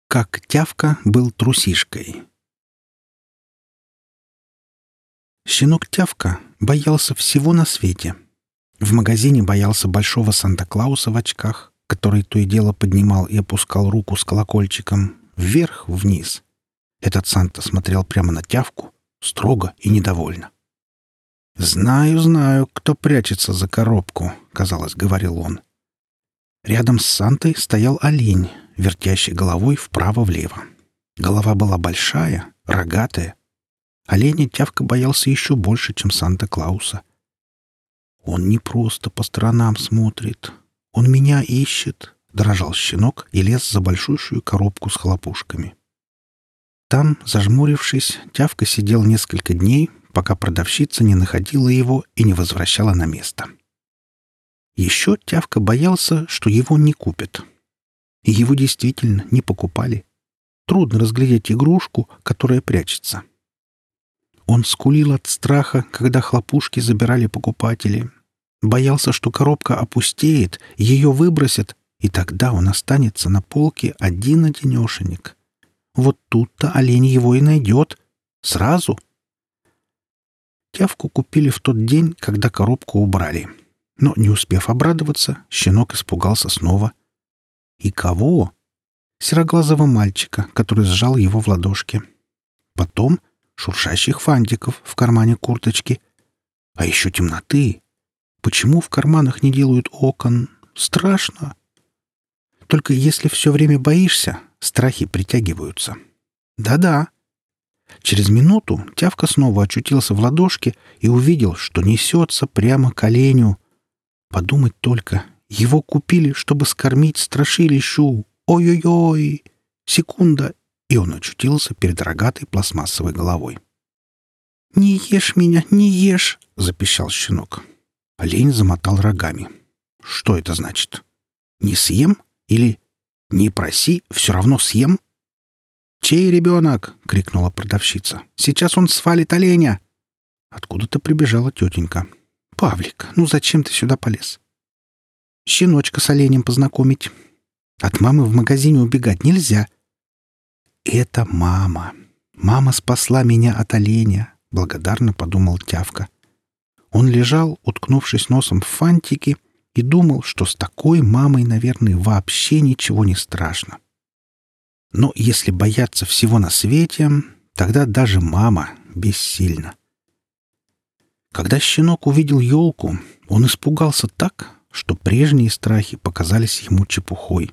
Как Тявка был трусишкой. Щенок Тявка боялся всего на свете. В магазине боялся большого Санта-Клауса в очках, который то и дело поднимал и опускал руку с колокольчиком вверх-вниз. Этот Санта смотрел прямо на Тявку, строго и недовольно. «Знаю, знаю, кто прячется за коробку», — казалось, говорил он. Рядом с Сантой стоял олень, вертящий головой вправо-влево. Голова была большая, рогатая. Оленя Тявка боялся еще больше, чем Санта-Клауса. «Он не просто по сторонам смотрит. Он меня ищет», — дрожал щенок и лез за большущую коробку с хлопушками. Там, зажмурившись, Тявка сидел несколько дней, пока продавщица не находила его и не возвращала на место. Еще Тявка боялся, что его не купят. И его действительно не покупали. Трудно разглядеть игрушку, которая прячется. Он скулил от страха, когда хлопушки забирали покупатели. Боялся, что коробка опустеет, ее выбросят, и тогда он останется на полке один-одинешенек. Вот тут-то олень его и найдет. Сразу. Тявку купили в тот день, когда коробку убрали. Но, не успев обрадоваться, щенок испугался снова. И кого? Сероглазого мальчика, который сжал его в ладошке. Потом шуршащих фантиков в кармане курточки. А еще темноты. Почему в карманах не делают окон? Страшно. Только если все время боишься, страхи притягиваются. Да-да. Через минуту Тявка снова очутился в ладошке и увидел, что несется прямо к оленю. Подумать только, его купили, чтобы скормить страшилищу. Ой-ой-ой! Секунда, и он очутился перед рогатой пластмассовой головой. «Не ешь меня, не ешь!» — запищал щенок. Олень замотал рогами. «Что это значит? Не съем? Или не проси, все равно съем?» «Чей ребенок?» — крикнула продавщица. «Сейчас он свалит оленя!» Откуда-то прибежала тетенька. «Павлик, ну зачем ты сюда полез?» «Щеночка с оленем познакомить. От мамы в магазине убегать нельзя». «Это мама. Мама спасла меня от оленя», — благодарно подумал Тявка. Он лежал, уткнувшись носом в фантики, и думал, что с такой мамой, наверное, вообще ничего не страшно. Но если бояться всего на свете, тогда даже мама бессильна. Когда щенок увидел елку, он испугался так, что прежние страхи показались ему чепухой.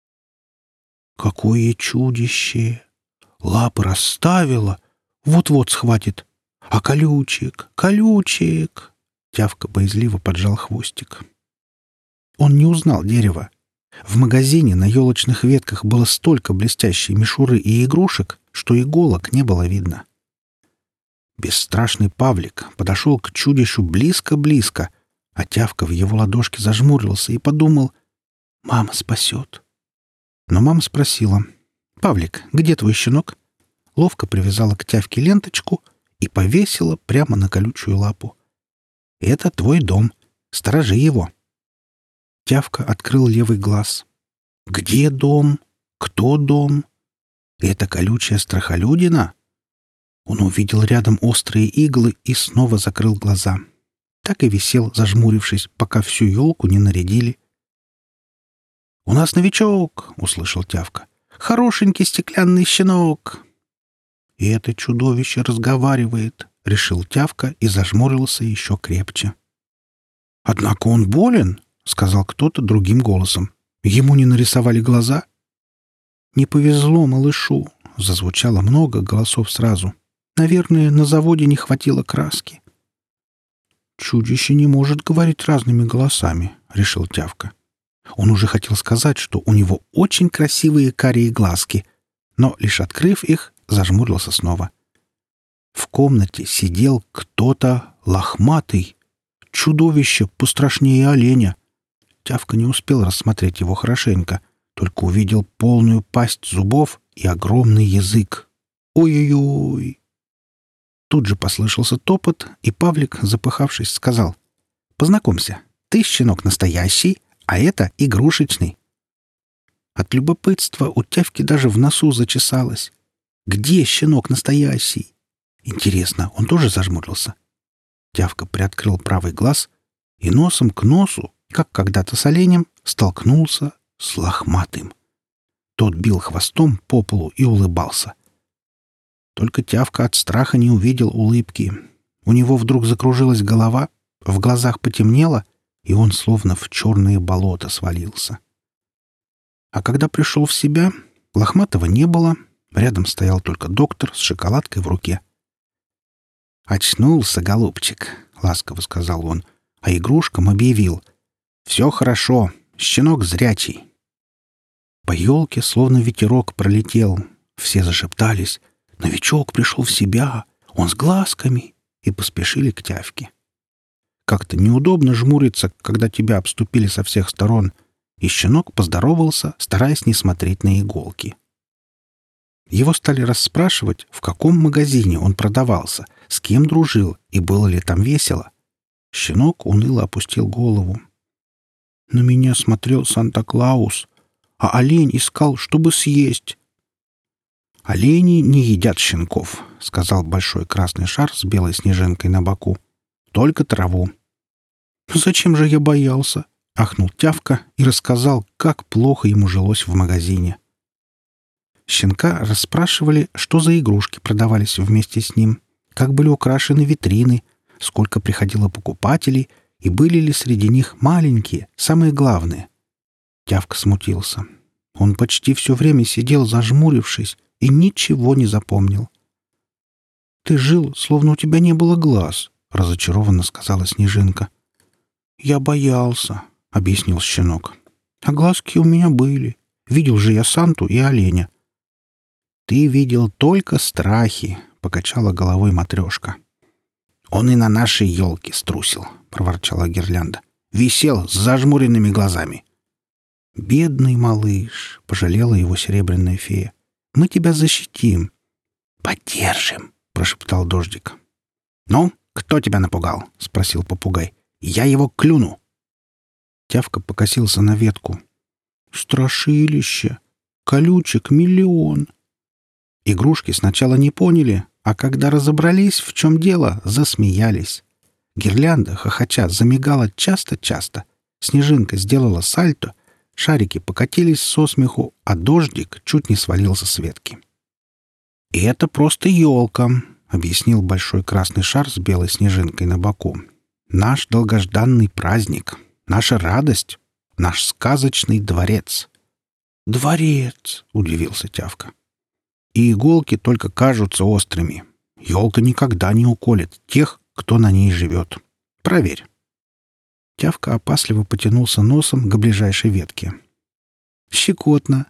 «Какое чудище! Лапы расставила, вот-вот схватит. А колючек, колючек!» Тявка боязливо поджал хвостик. Он не узнал дерево. В магазине на елочных ветках было столько блестящей мишуры и игрушек, что иголок не было видно. Бесстрашный Павлик подошел к чудищу близко-близко, а Тявка в его ладошке зажмурился и подумал: «Мама спасет». Но мама спросила: «Павлик, где твой щенок?» Ловко привязала к Тявке ленточку и повесила прямо на колючую лапу. «Это твой дом. Сторожи его». Тявка открыл левый глаз. «Где дом? Кто дом? Это колючая страхолюдина?» Он увидел рядом острые иглы и снова закрыл глаза. Так и висел, зажмурившись, пока всю елку не нарядили. «У нас новичок!» — услышал Тявка. «Хорошенький стеклянный щенок!» «И это чудовище разговаривает!» — решил Тявка и зажмурился еще крепче. «Однако он болен!» — сказал кто-то другим голосом. «Ему не нарисовали глаза?» «Не повезло малышу!» — зазвучало много голосов сразу. «Наверное, на заводе не хватило краски». «Чудище не может говорить разными голосами», — решил Тявка. Он уже хотел сказать, что у него очень красивые карие глазки, но, лишь открыв их, зажмурился снова. В комнате сидел кто-то лохматый, чудовище пострашнее оленя. Тявка не успел рассмотреть его хорошенько, только увидел полную пасть зубов и огромный язык. «Ой-ой-ой!» Тут же послышался топот, и Павлик, запыхавшись, сказал: «Познакомься, ты щенок настоящий, а это игрушечный». От любопытства у Тявки даже в носу зачесалось. Где щенок настоящий? Интересно, он тоже зажмурился? Тявка приоткрыл правый глаз и носом к носу, как когда-то с оленем, столкнулся с лохматым. Тот бил хвостом по полу и улыбался. Только Тявка от страха не увидел улыбки. У него вдруг закружилась голова, в глазах потемнело, и он словно в черное болото свалился. А когда пришел в себя, лохматого не было, рядом стоял только доктор с шоколадкой в руке. «Очнулся, голубчик», — ласково сказал он, а игрушкам объявил: «Все хорошо, щенок зрячий». По елке словно ветерок пролетел. Все зашептались: «Новичок пришел в себя, он с глазками», и поспешили к Тявке. Как-то неудобно жмуриться, когда тебя обступили со всех сторон, и щенок поздоровался, стараясь не смотреть на иголки. Его стали расспрашивать, в каком магазине он продавался, с кем дружил и было ли там весело. Щенок уныло опустил голову. «На меня смотрел Санта-Клаус, а олень искал, чтобы съесть». «Олени не едят щенков», — сказал большой красный шар с белой снежинкой на боку. «Только траву». «Зачем же я боялся?» — ахнул Тявка и рассказал, как плохо ему жилось в магазине. Щенка расспрашивали, что за игрушки продавались вместе с ним, как были украшены витрины, сколько приходило покупателей и были ли среди них маленькие, самые главные. Тявка смутился. Он почти все время сидел, зажмурившись, и ничего не запомнил. «Ты жил, словно у тебя не было глаз», — разочарованно сказала Снежинка. «Я боялся», — объяснил щенок. «А глазки у меня были. Видел же я Санту и оленя». «Ты видел только страхи», — покачала головой Матрешка. «Он и на нашей елке струсил», — проворчала Гирлянда. «Висел с зажмуренными глазами». «Бедный малыш», — пожалела его серебряная фея. «Мы тебя защитим». «Поддержим», — прошептал Дождик. «Ну, кто тебя напугал?» — спросил попугай. «Я его клюну». Тявка покосился на ветку. «Страшилище! Колючек миллион!» Игрушки сначала не поняли, а когда разобрались, в чем дело, засмеялись. Гирлянда, хохоча, замигала часто-часто. Снежинка сделала сальто, шарики покатились со смеху, а Дождик чуть не свалился с ветки. «И это просто елка», — объяснил большой красный шар с белой снежинкой на боку. «Наш долгожданный праздник, наша радость, наш сказочный дворец». «Дворец!» — удивился Тявка. «И иголки только кажутся острыми. Елка никогда не уколет тех, кто на ней живет. Проверь». Тявка опасливо потянулся носом к ближайшей ветке. «Щекотно.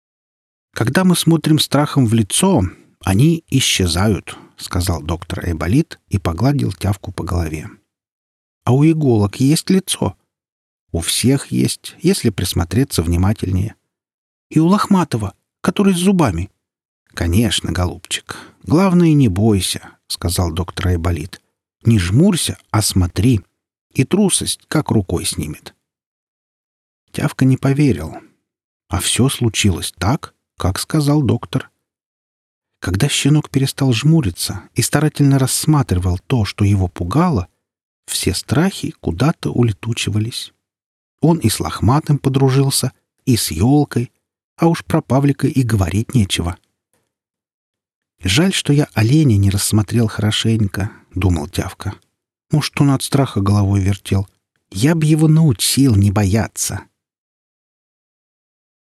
Когда мы смотрим страхом в лицо, они исчезают», — сказал доктор Айболит и погладил Тявку по голове. «А у иголок есть лицо?» «У всех есть, если присмотреться внимательнее». «И у лохматого, который с зубами?» «Конечно, голубчик. Главное, не бойся», — сказал доктор Айболит. «Не жмурься, а смотри, и трусость как рукой снимет». Тявка не поверил. А все случилось так, как сказал доктор. Когда щенок перестал жмуриться и старательно рассматривал то, что его пугало, все страхи куда-то улетучивались. Он и с лохматым подружился, и с елкой, а уж про Павлика и говорить нечего. «Жаль, что я оленя не рассмотрел хорошенько», — думал Тявка. «Может, он от страха головой вертел. Я б его научил не бояться».